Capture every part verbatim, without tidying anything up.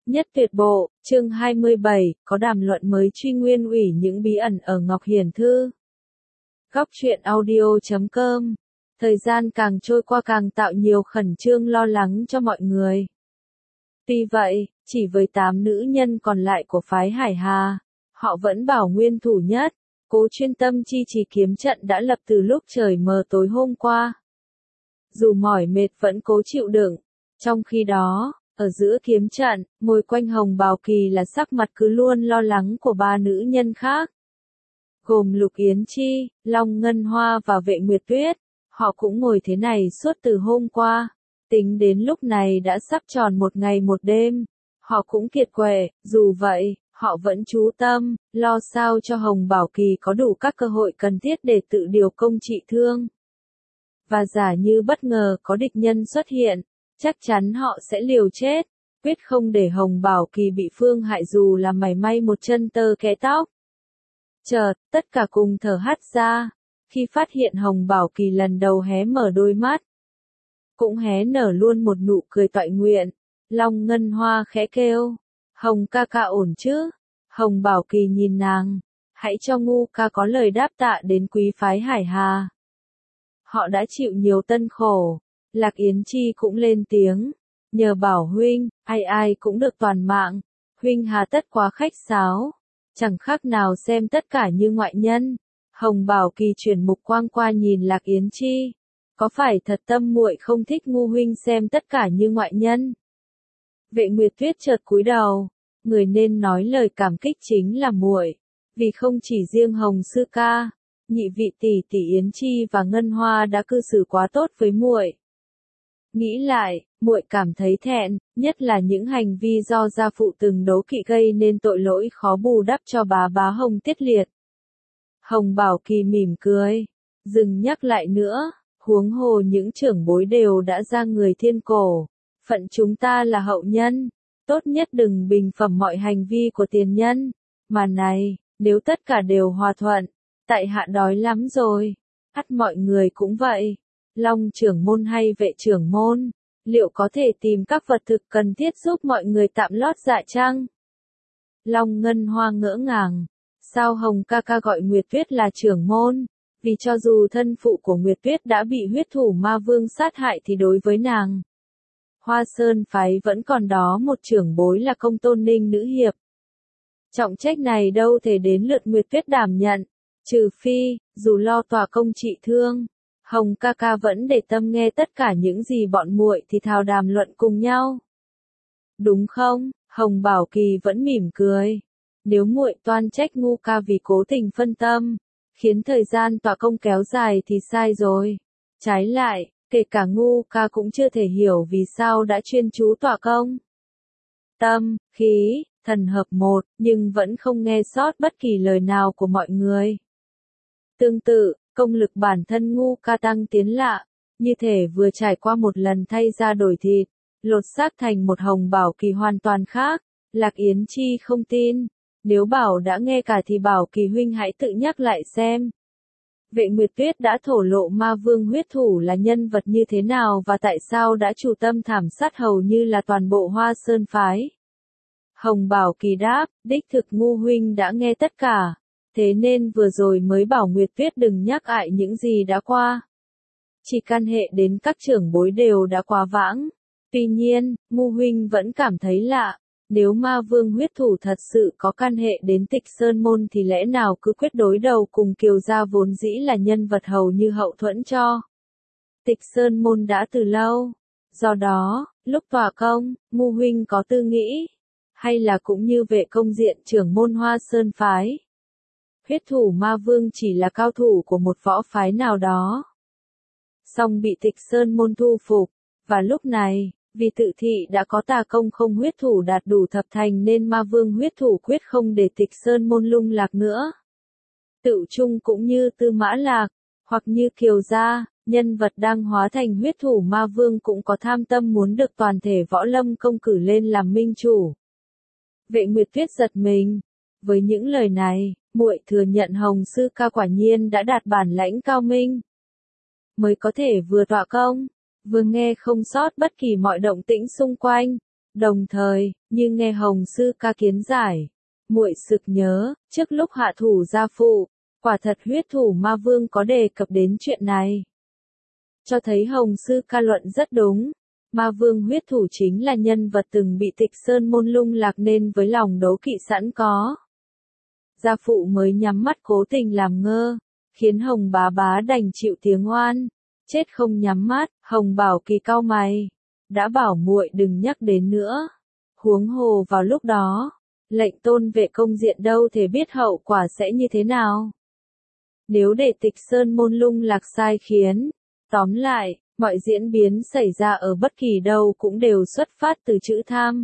Nhất tuyệt bộ, chương hai mươi bảy, có đàm luận mới truy nguyên ủy những bí ẩn ở Ngọc Hiển Thư. Góc truyện audio chấm com. Thời gian càng trôi qua càng tạo nhiều khẩn trương lo lắng cho mọi người. Tuy vậy, chỉ với tám nữ nhân còn lại của phái Hải Hà, họ vẫn bảo nguyên thủ nhất, cố chuyên tâm chi trì kiếm trận đã lập từ lúc trời mờ tối hôm qua. Dù mỏi mệt vẫn cố chịu đựng, trong khi đó, ở giữa kiếm trận, ngồi quanh Hồng Bào Kỳ là sắc mặt cứ luôn lo lắng của ba nữ nhân khác. Gồm Lục Yến Chi, Long Ngân Hoa và Vệ Nguyệt Tuyết, họ cũng ngồi thế này suốt từ hôm qua. Tính đến lúc này đã sắp tròn một ngày một đêm, họ cũng kiệt quệ, dù vậy, họ vẫn chú tâm, lo sao cho Hồng Bảo Kỳ có đủ các cơ hội cần thiết để tự điều công trị thương. Và giả như bất ngờ có địch nhân xuất hiện, chắc chắn họ sẽ liều chết, quyết không để Hồng Bảo Kỳ bị phương hại dù là mảy may một chân tơ kẽ tóc. Chợt, tất cả cùng thở hắt ra, khi phát hiện Hồng Bảo Kỳ lần đầu hé mở đôi mắt. Cũng hé nở luôn một nụ cười toại nguyện, Long Ngân Hoa khẽ kêu, Hồng ca ca ổn chứ? Hồng Bảo Kỳ nhìn nàng, hãy cho ngu ca có lời đáp tạ đến quý phái Hải Hà. Họ đã chịu nhiều tân khổ. Lạc Yến Chi cũng lên tiếng, nhờ bảo huynh, ai ai cũng được toàn mạng, huynh hà tất quá khách sáo, chẳng khác nào xem tất cả như ngoại nhân. Hồng Bảo Kỳ chuyển mục quang qua nhìn Lạc Yến Chi, có phải thật tâm muội không thích ngu huynh xem tất cả như ngoại nhân? Vệ Nguyệt Tuyết chợt cúi đầu, người nên nói lời cảm kích chính là muội, vì không chỉ riêng Hồng sư ca, nhị vị tỷ tỷ Yến Chi và Ngân Hoa đã cư xử quá tốt với muội. Nghĩ lại, muội cảm thấy thẹn, nhất là những hành vi do gia phụ từng đố kỵ gây nên tội lỗi khó bù đắp cho bá bá Hồng Tiết Liệt. Hồng Bảo Kỳ mỉm cười, dừng nhắc lại nữa, huống hồ những trưởng bối đều đã ra người thiên cổ, phận chúng ta là hậu nhân, tốt nhất đừng bình phẩm mọi hành vi của tiền nhân, mà này, nếu tất cả đều hòa thuận, tại hạ đói lắm rồi, ắt mọi người cũng vậy. Long trưởng môn hay Vệ trưởng môn, liệu có thể tìm các vật thực cần thiết giúp mọi người tạm lót dạ chăng? Long Ngân Hoa ngỡ ngàng, sao Hồng ca ca gọi Nguyệt Tuyết là trưởng môn? Vì cho dù thân phụ của Nguyệt Tuyết đã bị huyết thủ ma vương sát hại thì đối với nàng, Hoa Sơn phái vẫn còn đó một trưởng bối là Công Tôn Ninh nữ hiệp. Trọng trách này đâu thể đến lượt Nguyệt Tuyết đảm nhận, trừ phi, dù lo tòa công trị thương. Hồng ca ca vẫn để tâm nghe tất cả những gì bọn muội thì thào đàm luận cùng nhau. Đúng không? Hồng Bảo Kỳ vẫn mỉm cười. Nếu muội toan trách ngu ca vì cố tình phân tâm, khiến thời gian tọa công kéo dài thì sai rồi. Trái lại, kể cả ngu ca cũng chưa thể hiểu vì sao đã chuyên chú tọa công. Tâm, khí, thần hợp một, nhưng vẫn không nghe sót bất kỳ lời nào của mọi người. Tương tự, công lực bản thân ngu ca tăng tiến lạ, như thể vừa trải qua một lần thay da đổi thịt, lột xác thành một Hồng Bảo Kỳ hoàn toàn khác. Lạc Yến Chi không tin, nếu bảo đã nghe cả thì Bảo Kỳ huynh hãy tự nhắc lại xem. Vệ Nguyệt Tuyết đã thổ lộ ma vương huyết thủ là nhân vật như thế nào và tại sao đã chủ tâm thảm sát hầu như là toàn bộ Hoa Sơn phái. Hồng Bảo Kỳ đáp, đích thực ngu huynh đã nghe tất cả. Thế nên vừa rồi mới bảo Nguyệt Tuyết đừng nhắc lại những gì đã qua. Chỉ can hệ đến các trưởng bối đều đã quá vãng. Tuy nhiên, ngu huynh vẫn cảm thấy lạ. Nếu ma vương huyết thủ thật sự có can hệ đến Tịch Sơn Môn thì lẽ nào cứ quyết đối đầu cùng Kiều gia vốn dĩ là nhân vật hầu như hậu thuẫn cho Tịch Sơn Môn đã từ lâu. Do đó, lúc tòa công, ngu huynh có tư nghĩ, hay là cũng như Vệ công diện trưởng môn Hoa Sơn phái. Huyết thủ ma vương chỉ là cao thủ của một võ phái nào đó. Song bị Tịch Sơn Môn thu phục, và lúc này, vì tự thị đã có tà công không huyết thủ đạt đủ thập thành nên ma vương huyết thủ quyết không để Tịch Sơn Môn lung lạc nữa. Tự chung cũng như Tư Mã Lạc, hoặc như Kiều gia, nhân vật đang hóa thành huyết thủ ma vương cũng có tham tâm muốn được toàn thể võ lâm công cử lên làm minh chủ. Vệ Nguyệt Tuyết giật mình. Với những lời này, muội thừa nhận Hồng sư ca quả nhiên đã đạt bản lãnh cao minh. Mới có thể vừa tọa công, vừa nghe không sót bất kỳ mọi động tĩnh xung quanh. Đồng thời, như nghe Hồng sư ca kiến giải, muội sực nhớ, trước lúc hạ thủ gia phụ, quả thật huyết thủ ma vương có đề cập đến chuyện này. Cho thấy Hồng sư ca luận rất đúng, ma vương huyết thủ chính là nhân vật từng bị Tịch Sơn môn lung lạc nên với lòng đố kỵ sẵn có. Gia phụ mới nhắm mắt cố tình làm ngơ, khiến Hồng bá bá đành chịu tiếng oan, chết không nhắm mắt. Hồng Bảo Kỳ cau mày, đã bảo muội đừng nhắc đến nữa. Huống hồ vào lúc đó, lệnh tôn vệ công diện đâu thể biết hậu quả sẽ như thế nào. Nếu để Tịch Sơn môn lung lạc sai khiến, tóm lại, mọi diễn biến xảy ra ở bất kỳ đâu cũng đều xuất phát từ chữ tham.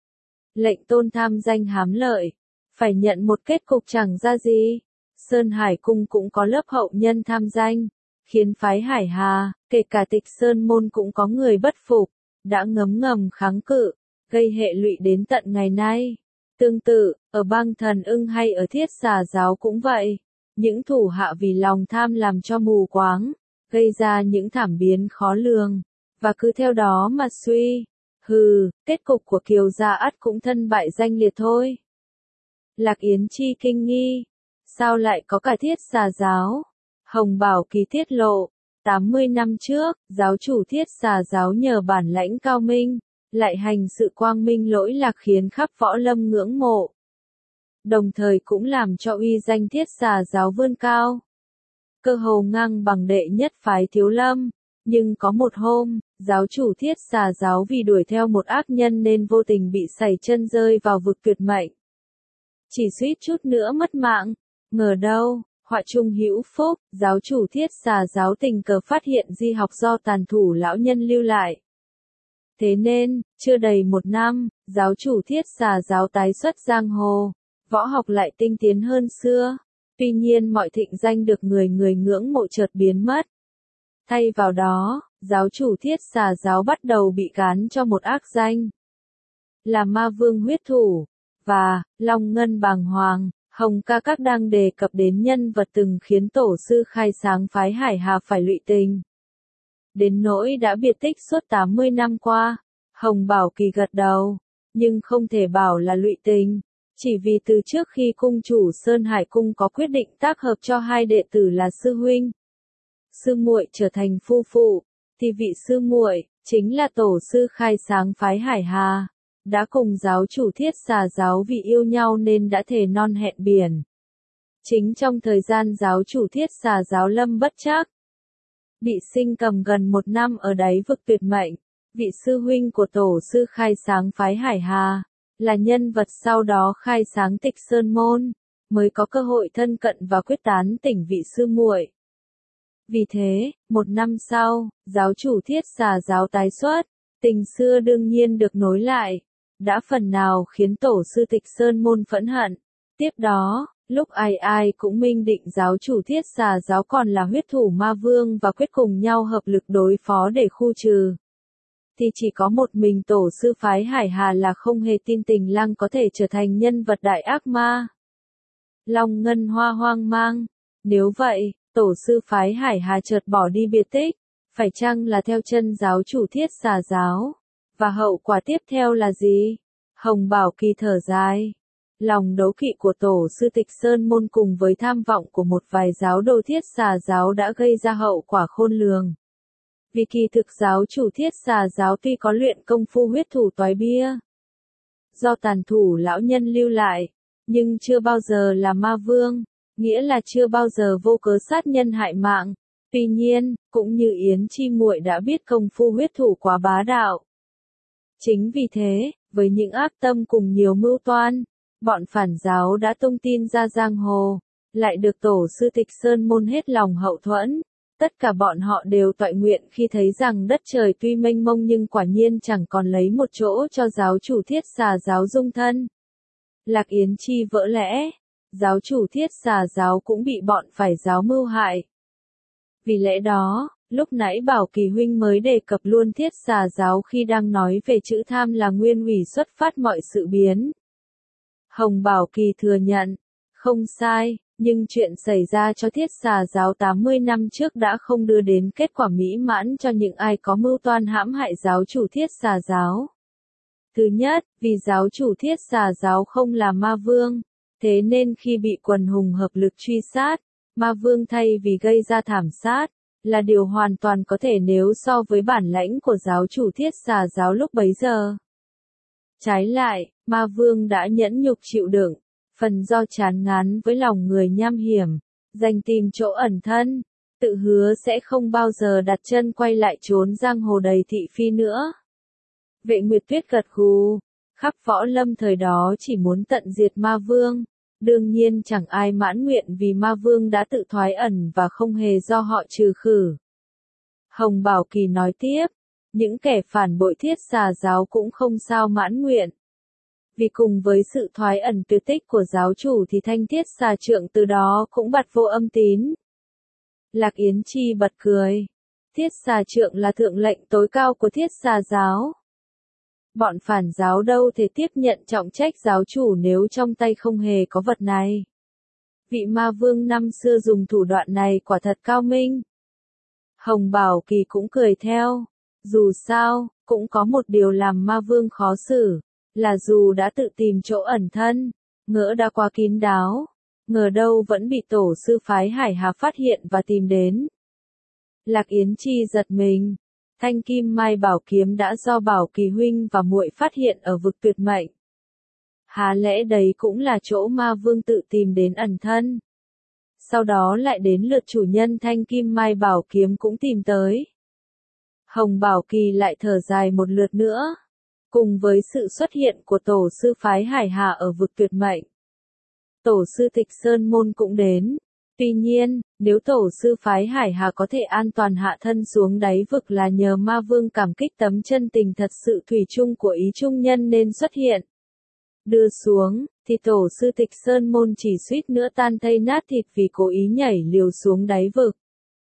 Lệnh tôn tham danh hám lợi, phải nhận một kết cục chẳng ra gì. Sơn Hải Cung cũng có lớp hậu nhân tham danh, khiến phái Hải Hà, kể cả Tịch Sơn môn cũng có người bất phục, đã ngấm ngầm kháng cự, gây hệ lụy đến tận ngày nay. Tương tự, ở bang Thần Ưng hay ở Thiết Xà giáo cũng vậy, những thủ hạ vì lòng tham làm cho mù quáng, gây ra những thảm biến khó lường, và cứ theo đó mà suy. Hừ, kết cục của Kiều gia ắt cũng thân bại danh liệt thôi. Lạc Yến Chi kinh nghi, sao lại có cả Thiết Xà giáo? Hồng Bảo Kỳ tiết lộ, tám mươi năm trước, giáo chủ Thiết Xà giáo nhờ bản lãnh cao minh, lại hành sự quang minh lỗi lạc khiến khắp võ lâm ngưỡng mộ. Đồng thời cũng làm cho uy danh Thiết Xà giáo vươn cao. Cơ hồ ngang bằng đệ nhất phái Thiếu Lâm, nhưng có một hôm, giáo chủ Thiết Xà giáo vì đuổi theo một ác nhân nên vô tình bị sẩy chân rơi vào vực tuyệt mệnh. Chỉ suýt chút nữa mất mạng, ngờ đâu, họa trung hữu phúc, giáo chủ Thiết Xà giáo tình cờ phát hiện di học do tàn thủ lão nhân lưu lại. Thế nên, chưa đầy một năm, giáo chủ Thiết Xà giáo tái xuất giang hồ, võ học lại tinh tiến hơn xưa. Tuy nhiên mọi thịnh danh được người người ngưỡng mộ chợt biến mất. Thay vào đó, giáo chủ Thiết Xà giáo bắt đầu bị gán cho một ác danh là ma vương huyết thủ, và Long Ngân bàng hoàng. Hồng ca các đang đề cập đến nhân vật từng khiến tổ sư khai sáng phái Hải Hà phải lụy tình. Đến nỗi đã biệt tích suốt tám mươi năm qua, Hồng Bảo Kỳ gật đầu, nhưng không thể bảo là lụy tình. Chỉ vì từ trước khi cung chủ Sơn Hải Cung có quyết định tác hợp cho hai đệ tử là sư huynh, sư muội trở thành phu phụ, thì vị sư muội chính là tổ sư khai sáng phái Hải Hà, đã cùng giáo chủ Thiết Xà giáo vì yêu nhau nên đã thề non hẹn biển. Chính trong thời gian giáo chủ Thiết Xà giáo lâm bất trắc, bị sinh cầm gần một năm ở đáy vực tuyệt mệnh, vị sư huynh của tổ sư khai sáng phái Hải Hà, là nhân vật sau đó khai sáng Tịch Sơn môn, mới có cơ hội thân cận và quyết tán tỉnh vị sư muội. Vì thế, một năm sau, giáo chủ Thiết Xà giáo tái xuất, tình xưa đương nhiên được nối lại, đã phần nào khiến tổ sư Tịch Sơn môn phẫn hận. Tiếp đó, lúc ai ai cũng minh định giáo chủ Thiết Xà giáo còn là huyết thủ ma vương và quyết cùng nhau hợp lực đối phó để khu trừ, thì chỉ có một mình tổ sư phái Hải Hà là không hề tin Tình Lăng có thể trở thành nhân vật đại ác ma. Long Ngân Hoa hoang mang, nếu vậy, tổ sư phái Hải Hà chợt bỏ đi biệt tích, phải chăng là theo chân giáo chủ Thiết Xà giáo? Và hậu quả tiếp theo là gì? Hồng Bảo Kỳ thở dài. Lòng đố kỵ của tổ sư Tịch Sơn môn cùng với tham vọng của một vài giáo đồ Thiết Xà giáo đã gây ra hậu quả khôn lường. Vì kỳ thực giáo chủ Thiết Xà giáo tuy có luyện công phu huyết thủ toái bia, do tàn thủ lão nhân lưu lại, nhưng chưa bao giờ là ma vương, nghĩa là chưa bao giờ vô cớ sát nhân hại mạng. Tuy nhiên, cũng như Yến Chi muội đã biết công phu huyết thủ quá bá đạo. Chính vì thế, với những ác tâm cùng nhiều mưu toan, bọn phản giáo đã tung tin ra giang hồ, lại được tổ sư Tịch Sơn môn hết lòng hậu thuẫn. Tất cả bọn họ đều toại nguyện khi thấy rằng đất trời tuy mênh mông nhưng quả nhiên chẳng còn lấy một chỗ cho giáo chủ Thiết Xà giáo dung thân. Lạc Yến Chi vỡ lẽ, giáo chủ Thiết Xà giáo cũng bị bọn phải giáo mưu hại. Vì lẽ đó, lúc nãy Bảo Kỳ huynh mới đề cập luôn Thiết Xà giáo khi đang nói về chữ tham là nguyên ủy xuất phát mọi sự biến. Hồng Bảo Kỳ thừa nhận, không sai, nhưng chuyện xảy ra cho Thiết Xà giáo tám mươi năm trước đã không đưa đến kết quả mỹ mãn cho những ai có mưu toan hãm hại giáo chủ Thiết Xà giáo. Thứ nhất, vì giáo chủ Thiết Xà giáo không là ma vương, thế nên khi bị quần hùng hợp lực truy sát, ma vương thay vì gây ra thảm sát, là điều hoàn toàn có thể nếu so với bản lãnh của giáo chủ Thiết Xà giáo lúc bấy giờ. Trái lại, ma vương đã nhẫn nhục chịu đựng, phần do chán ngán với lòng người nham hiểm, dành tìm chỗ ẩn thân, tự hứa sẽ không bao giờ đặt chân quay lại chốn giang hồ đầy thị phi nữa. Vệ Nguyệt Tuyết gật gù, khắp võ lâm thời đó chỉ muốn tận diệt ma vương, đương nhiên chẳng ai mãn nguyện vì ma vương đã tự thoái ẩn và không hề do họ trừ khử. Hồng Bảo Kỳ nói tiếp, những kẻ phản bội Thiết Xà giáo cũng không sao mãn nguyện. Vì cùng với sự thoái ẩn tuyệt tích của giáo chủ thì thanh Thiết Xà trượng từ đó cũng bặt vô âm tín. Lạc Yến Chi bật cười. Thiết Xà trượng là thượng lệnh tối cao của Thiết Xà giáo. Bọn phản giáo đâu thể tiếp nhận trọng trách giáo chủ nếu trong tay không hề có vật này. Vị ma vương năm xưa dùng thủ đoạn này quả thật cao minh. Hồng Bảo Kỳ cũng cười theo. Dù sao, cũng có một điều làm ma vương khó xử, là dù đã tự tìm chỗ ẩn thân, ngỡ đã quá kín đáo, ngờ đâu vẫn bị tổ sư phái Hải Hà phát hiện và tìm đến. Lạc Yến Chi giật mình. Thanh Kim Mai Bảo kiếm đã do Bảo Kỳ huynh và muội phát hiện ở vực tuyệt mệnh. Há lẽ đấy cũng là chỗ ma vương tự tìm đến ẩn thân. Sau đó lại đến lượt chủ nhân Thanh Kim Mai Bảo kiếm cũng tìm tới. Hồng Bảo Kỳ lại thở dài một lượt nữa. Cùng với sự xuất hiện của tổ sư phái Hải Hà ở vực tuyệt mệnh, tổ sư Tịch Sơn Môn cũng đến. Tuy nhiên, nếu tổ sư phái Hải Hà có thể an toàn hạ thân xuống đáy vực là nhờ ma vương cảm kích tấm chân tình thật sự thủy chung của ý trung nhân nên xuất hiện. Đưa xuống, thì tổ sư Tịch Sơn Môn chỉ suýt nữa tan thây nát thịt vì cố ý nhảy liều xuống đáy vực.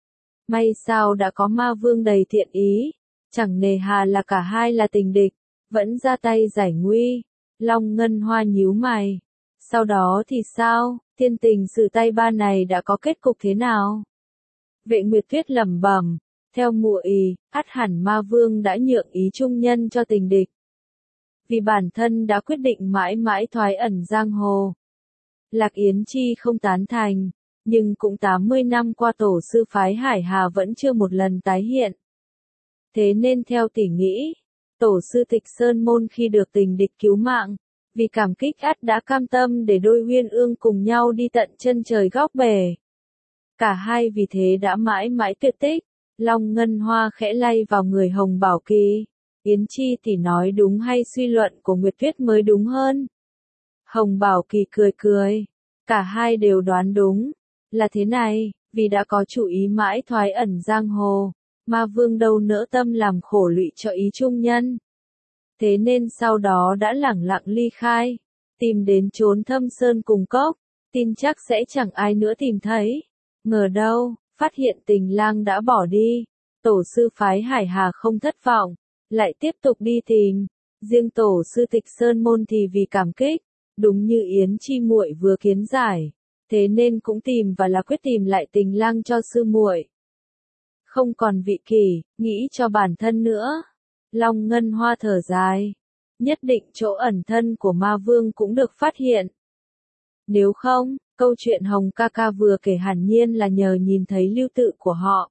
May sao đã có ma vương đầy thiện ý, chẳng nề hà là cả hai là tình địch, vẫn ra tay giải nguy. Long Ngân Hoa nhíu mày. Sau đó thì sao, thiên tình sử tay ba này đã có kết cục thế nào? Vệ Nguyệt Tuyết lẩm bẩm, theo muội ý, ắt hẳn ma vương đã nhượng ý trung nhân cho tình địch. Vì bản thân đã quyết định mãi mãi thoái ẩn giang hồ. Lạc Yến Chi không tán thành, nhưng cũng tám mươi năm qua tổ sư phái Hải Hà vẫn chưa một lần tái hiện. Thế nên theo tỷ nghĩ, tổ sư Tịch Sơn Môn khi được tình địch cứu mạng, vì cảm kích ắt đã cam tâm để đôi uyên ương cùng nhau đi tận chân trời góc bể. Cả hai vì thế đã mãi mãi tuyệt tích. Long Ngân Hoa khẽ lay vào người Hồng Bảo Kỳ. Yến Chi thì nói đúng hay suy luận của Nguyệt Tuyết mới đúng hơn? Hồng Bảo Kỳ cười cười. Cả hai đều đoán đúng. Là thế này, vì đã có chủ ý mãi thoái ẩn giang hồ, ma vương đâu nỡ tâm làm khổ lụy cho ý trung nhân. Thế nên sau đó đã lẳng lặng ly khai, tìm đến chốn thâm sơn cùng cốc, tin chắc sẽ chẳng ai nữa tìm thấy. Ngờ đâu, phát hiện Tình Lang đã bỏ đi, tổ sư phái Hải Hà không thất vọng, lại tiếp tục đi tìm. Riêng tổ sư Tịch Sơn Môn thì vì cảm kích, đúng như Yến Chi muội vừa kiến giải, thế nên cũng tìm và là quyết tìm lại Tình Lang cho sư muội. Không còn vị kỷ, nghĩ cho bản thân nữa. Long Ngân Hoa thở dài. Nhất định chỗ ẩn thân của ma vương cũng được phát hiện. Nếu không, câu chuyện Hồng ca ca vừa kể hẳn nhiên là nhờ nhìn thấy lưu tự của họ.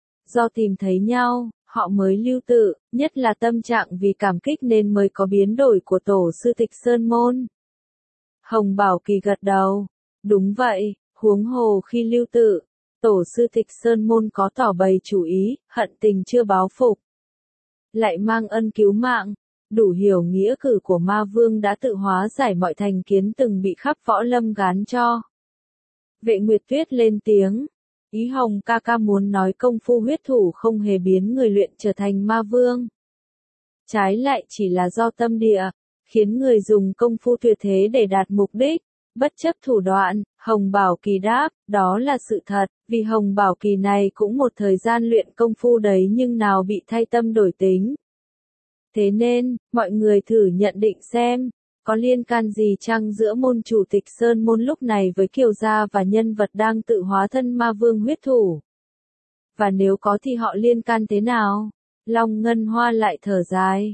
Do tìm thấy nhau, họ mới lưu tự, nhất là tâm trạng vì cảm kích nên mới có biến đổi của tổ sư Tịch Sơn Môn. Hồng Bảo Kỳ gật đầu. Đúng vậy, huống hồ khi lưu tự, tổ sư Tịch Sơn Môn có tỏ bày chủ ý, hận tình chưa báo phục. Lại mang ân cứu mạng, đủ hiểu nghĩa cử của ma vương đã tự hóa giải mọi thành kiến từng bị khắp võ lâm gán cho. Vệ Nguyệt Tuyết lên tiếng, ý Hồng ca ca muốn nói công phu huyết thủ không hề biến người luyện trở thành ma vương. Trái lại chỉ là do tâm địa, khiến người dùng công phu tuyệt thế để đạt mục đích, bất chấp thủ đoạn. Hồng Bảo Kỳ đáp, đó là sự thật, vì Hồng Bảo Kỳ này cũng một thời gian luyện công phu đấy nhưng nào bị thay tâm đổi tính. Thế nên, mọi người thử nhận định xem, có liên can gì chăng giữa môn chủ Tịch Sơn Môn lúc này với Kiều Gia và nhân vật đang tự hóa thân ma vương huyết thủ? Và nếu có thì họ liên can thế nào? Long Ngân Hoa lại thở dài.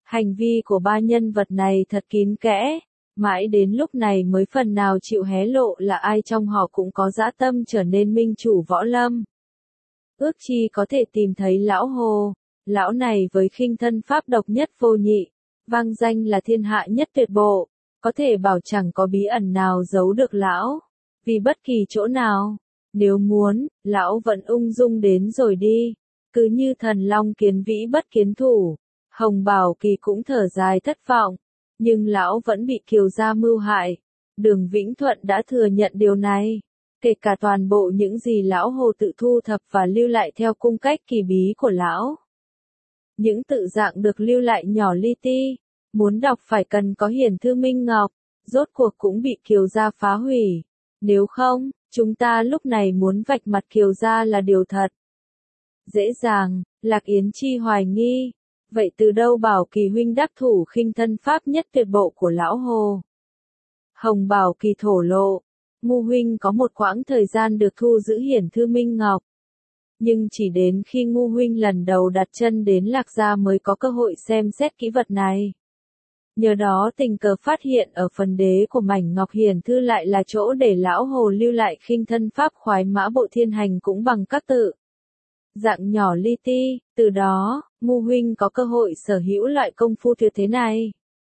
Hành vi của ba nhân vật này thật kín kẽ, mãi đến lúc này mới phần nào chịu hé lộ là ai trong họ cũng có dã tâm trở nên minh chủ võ lâm. Ước chi có thể tìm thấy lão Hồ, lão này với khinh thân pháp độc nhất vô nhị, vang danh là thiên hạ nhất tuyệt bộ, có thể bảo chẳng có bí ẩn nào giấu được lão, vì bất kỳ chỗ nào, nếu muốn, lão vẫn ung dung đến rồi đi, cứ như thần long kiến vĩ bất kiến thủ. Hồng Bảo Kỳ cũng thở dài thất vọng, nhưng lão vẫn bị Kiều gia mưu hại. Đường Vĩnh Thuận đã thừa nhận điều này, kể cả toàn bộ những gì lão Hồ tự thu thập và lưu lại theo cung cách kỳ bí của lão. Những tự dạng được lưu lại nhỏ li ti, muốn đọc phải cần có hiển thư minh ngọc, rốt cuộc cũng bị Kiều gia phá hủy. Nếu không, chúng ta lúc này muốn vạch mặt Kiều gia là điều thật dễ dàng. Lạc Yến Chi hoài nghi. Vậy từ đâu Bảo Kỳ huynh đắc thủ khinh thân pháp nhất tuyệt bộ của lão Hồ? Hồng Bảo Kỳ thổ lộ, Ngu huynh có một quãng thời gian được thu giữ hiển thư minh ngọc. Nhưng chỉ đến khi Ngu huynh lần đầu đặt chân đến Lạc gia mới có cơ hội xem xét kỹ vật này. Nhờ đó tình cờ phát hiện ở phần đế của mảnh ngọc hiển thư lại là chỗ để lão Hồ lưu lại khinh thân pháp khoái mã bộ thiên hành cũng bằng các tự dạng nhỏ li ti, từ đó, Ngu huynh có cơ hội sở hữu loại công phu tuyệt thế này.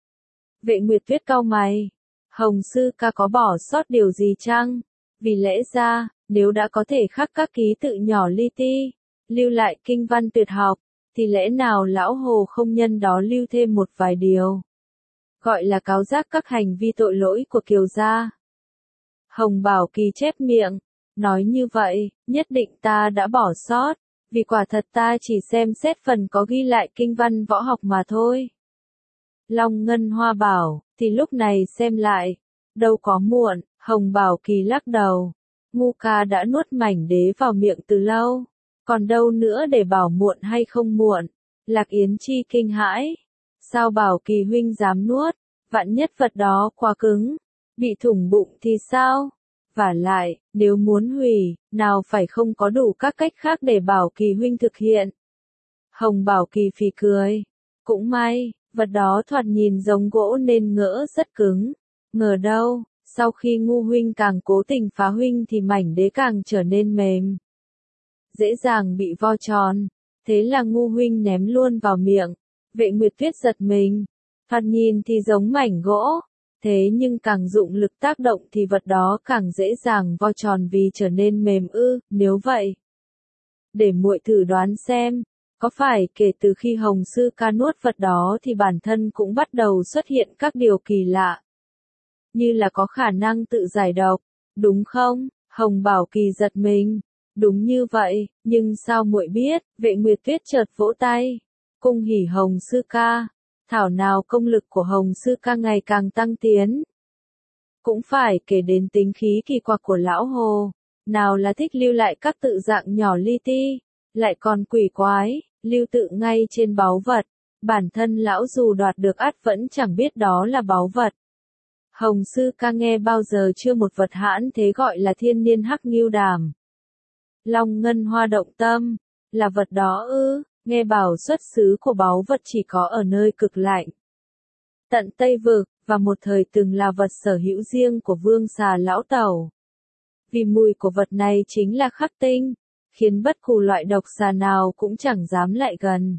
Vệ Nguyệt Tuyết cau mày, Hồng sư ca có bỏ sót điều gì chăng? Vì lẽ ra, nếu đã có thể khắc các ký tự nhỏ li ti, lưu lại kinh văn tuyệt học, thì lẽ nào lão Hồ không nhân đó lưu thêm một vài điều, gọi là cáo giác các hành vi tội lỗi của Kiều gia? Hồng Bảo Kỳ chép miệng, nói như vậy, nhất định ta đã bỏ sót. Vì quả thật ta chỉ xem xét phần có ghi lại kinh văn võ học mà thôi. Long Ngân Hoa bảo, thì lúc này xem lại, đâu có muộn. Hồng Bảo Kỳ lắc đầu, Ngu ca đã nuốt mảnh đế vào miệng từ lâu, còn đâu nữa để bảo muộn hay không muộn. Lạc Yến Chi kinh hãi, sao Bảo Kỳ huynh dám nuốt, vạn nhất vật đó quá cứng, bị thủng bụng thì sao? Vả lại, nếu muốn hủy, nào phải không có đủ các cách khác để Bảo Kỳ huynh thực hiện. Hồng Bảo Kỳ phì cười. Cũng may, vật đó thoạt nhìn giống gỗ nên ngỡ rất cứng. Ngờ đâu, sau khi Ngu huynh càng cố tình phá huynh thì mảnh đế càng trở nên mềm, dễ dàng bị vo tròn. Thế là Ngu huynh ném luôn vào miệng. Vệ Nguyệt Tuyết giật mình. Thoạt nhìn thì giống mảnh gỗ. Thế nhưng càng dụng lực tác động thì vật đó càng dễ dàng vo tròn vì trở nên mềm ư? Nếu vậy, để muội thử đoán xem, có phải kể từ khi Hồng sư ca nuốt vật đó thì bản thân cũng bắt đầu xuất hiện các điều kỳ lạ, như là có khả năng tự giải độc, đúng không? Hồng Bảo Kỳ giật mình. Đúng như vậy, nhưng sao muội biết? Vệ Nguyệt Tuyết chợt vỗ tay. Cung hỉ Hồng sư ca. Thảo nào công lực của Hồng sư ca ngày càng tăng tiến. Cũng phải kể đến tính khí kỳ quặc của lão Hồ. Nào là thích lưu lại các tự dạng nhỏ li ti, lại còn quỷ quái, lưu tự ngay trên báu vật. Bản thân lão dù đoạt được ắt vẫn chẳng biết đó là báu vật. Hồng sư ca nghe bao giờ chưa một vật hãn thế gọi là thiên niên hắc ngưu đàm. Long Ngân Hoa động tâm, là vật đó ư? Nghe bảo xuất xứ của báu vật chỉ có ở nơi cực lạnh, tận Tây Vực, và một thời từng là vật sở hữu riêng của Vương Xà Lão Tẩu. Vì mùi của vật này chính là khắc tinh, khiến bất kỳ loại độc xà nào cũng chẳng dám lại gần.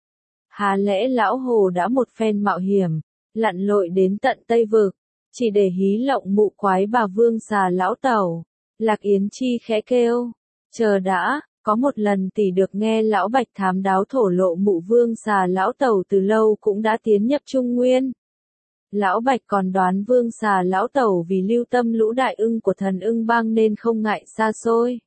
Há lẽ Lão Hồ đã một phen mạo hiểm, lặn lội đến tận Tây Vực, chỉ để hí lộng mụ quái bà Vương Xà Lão Tẩu? Lạc Yến Chi khẽ kêu, chờ đã. Có một lần tỷ được nghe lão Bạch thám đáo thổ lộ mụ Vương Xà Lão Tẩu từ lâu cũng đã tiến nhập Trung Nguyên. Lão Bạch còn đoán Vương Xà Lão Tẩu vì lưu tâm lũ đại ưng của thần ưng bang nên không ngại xa xôi.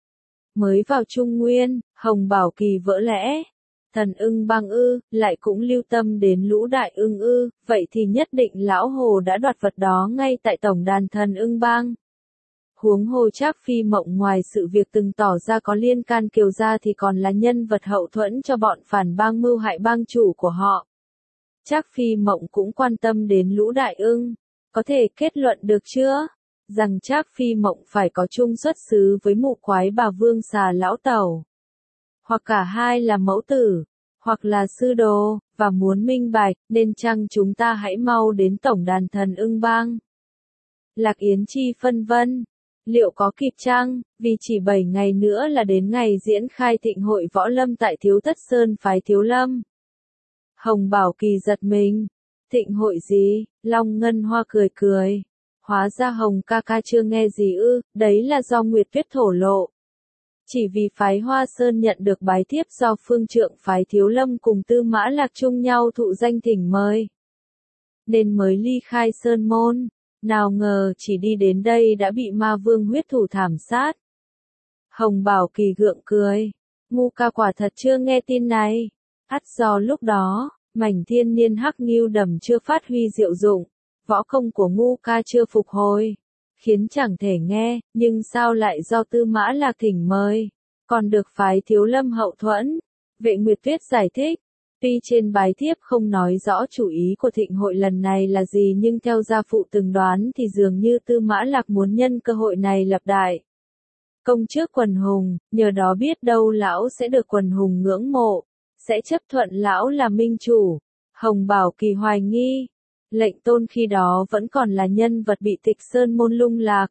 Mới vào Trung Nguyên, Hồng Bảo Kỳ vỡ lẽ. Thần ưng bang ư, lại cũng lưu tâm đến lũ đại ưng ư, vậy thì nhất định Lão Hồ đã đoạt vật đó ngay tại tổng đàn thần ưng bang. Huống hồ Trác Phi Mộng ngoài sự việc từng tỏ ra có liên can Kiều gia thì còn là nhân vật hậu thuẫn cho bọn phản bang mưu hại bang chủ của họ. Trác Phi Mộng cũng quan tâm đến lũ đại ưng, có thể kết luận được chưa? Rằng Trác Phi Mộng phải có chung xuất xứ với mụ quái bà Vương Xà Lão Tẩu. Hoặc cả hai là mẫu tử, hoặc là sư đồ, và muốn minh bạch, nên chăng chúng ta hãy mau đến tổng đàn thần ưng bang. Lạc Yến Chi phân vân, liệu có kịp chăng, vì chỉ bảy ngày nữa là đến ngày diễn khai thịnh hội võ lâm tại Thiếu Thất Sơn phái Thiếu Lâm. Hồng Bảo Kỳ giật mình, thịnh hội gì, Long Ngân Hoa cười cười, hóa ra Hồng ca ca chưa nghe gì ư, đấy là do Nguyệt Tuyết thổ lộ. Chỉ vì phái Hoa Sơn nhận được bái thiếp do phương trượng phái Thiếu Lâm cùng Tư Mã Lạc chung nhau thụ danh thỉnh mời, nên mới ly khai Sơn môn, nào ngờ chỉ đi đến đây đã bị ma vương huyết thủ thảm sát. Hồng Bảo Kỳ gượng cười, ngu ca quả thật chưa nghe tin này, ắt do lúc đó, mảnh thiên niên hắc nghiêu đầm chưa phát huy diệu dụng, võ công của ngu ca chưa phục hồi, khiến chẳng thể nghe, nhưng sao lại do Tư Mã Lạc thỉnh mời, còn được phái Thiếu Lâm hậu thuẫn. Vệ Nguyệt Tuyết giải thích, tuy trên bái thiếp không nói rõ chủ ý của thịnh hội lần này là gì, nhưng theo gia phụ từng đoán thì dường như Tư Mã Lạc muốn nhân cơ hội này lập đại công trước quần hùng, nhờ đó biết đâu lão sẽ được quần hùng ngưỡng mộ, sẽ chấp thuận lão là minh chủ. Hồng Bảo Kỳ hoài nghi, lệnh tôn khi đó vẫn còn là nhân vật bị tịch sơn môn lung lạc.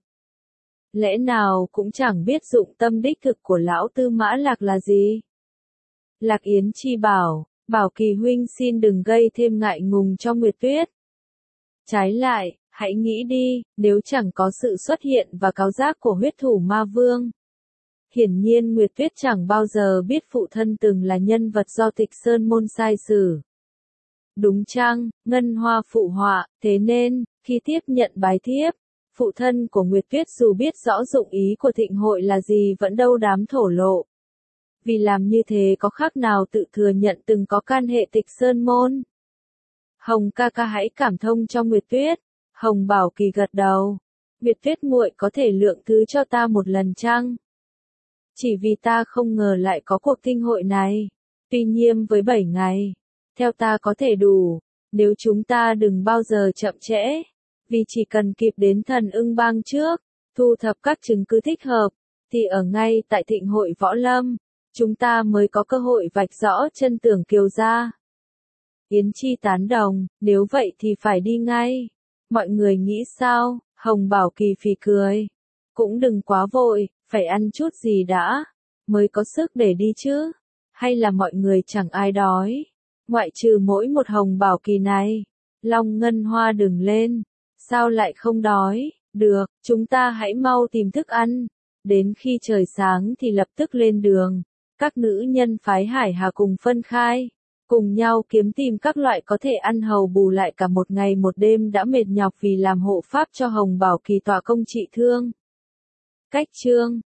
Lẽ nào cũng chẳng biết dụng tâm đích thực của lão Tư Mã Lạc là gì. Lạc Yến Chi bảo, Bảo Kỳ huynh xin đừng gây thêm ngại ngùng cho Nguyệt Tuyết. Trái lại, hãy nghĩ đi, nếu chẳng có sự xuất hiện và cáo giác của huyết thủ ma vương, hiển nhiên Nguyệt Tuyết chẳng bao giờ biết phụ thân từng là nhân vật do tịch sơn môn sai sử. Đúng chăng, Ngân Hoa phụ họa, thế nên, khi tiếp nhận bái thiếp, phụ thân của Nguyệt Tuyết dù biết rõ dụng ý của thịnh hội là gì vẫn đâu dám thổ lộ. Vì làm như thế có khác nào tự thừa nhận từng có can hệ tịch sơn môn. Hồng ca ca hãy cảm thông cho Nguyệt Tuyết. Hồng Bảo Kỳ gật đầu. Nguyệt Tuyết muội có thể lượng thứ cho ta một lần chăng? Chỉ vì ta không ngờ lại có cuộc thinh hội này. Tuy nhiên với bảy ngày, theo ta có thể đủ, nếu chúng ta đừng bao giờ chậm trễ, vì chỉ cần kịp đến thần ưng bang trước, thu thập các chứng cứ thích hợp, thì ở ngay tại thịnh hội võ lâm, chúng ta mới có cơ hội vạch rõ chân tướng Kiều gia. Yến Chi tán đồng, nếu vậy thì phải đi ngay. Mọi người nghĩ sao? Hồng Bảo Kỳ phì cười. Cũng đừng quá vội, phải ăn chút gì đã, mới có sức để đi chứ. Hay là mọi người chẳng ai đói, ngoại trừ mỗi một Hồng Bảo Kỳ này. Long Ngân Hoa đừng lên, sao lại không đói? Được, chúng ta hãy mau tìm thức ăn, đến khi trời sáng thì lập tức lên đường. Các nữ nhân phái Hải Hà cùng phân khai, cùng nhau kiếm tìm các loại có thể ăn hầu bù lại cả một ngày một đêm đã mệt nhọc vì làm hộ pháp cho Hồng Bảo Kỳ tọa công trị thương. Cách chương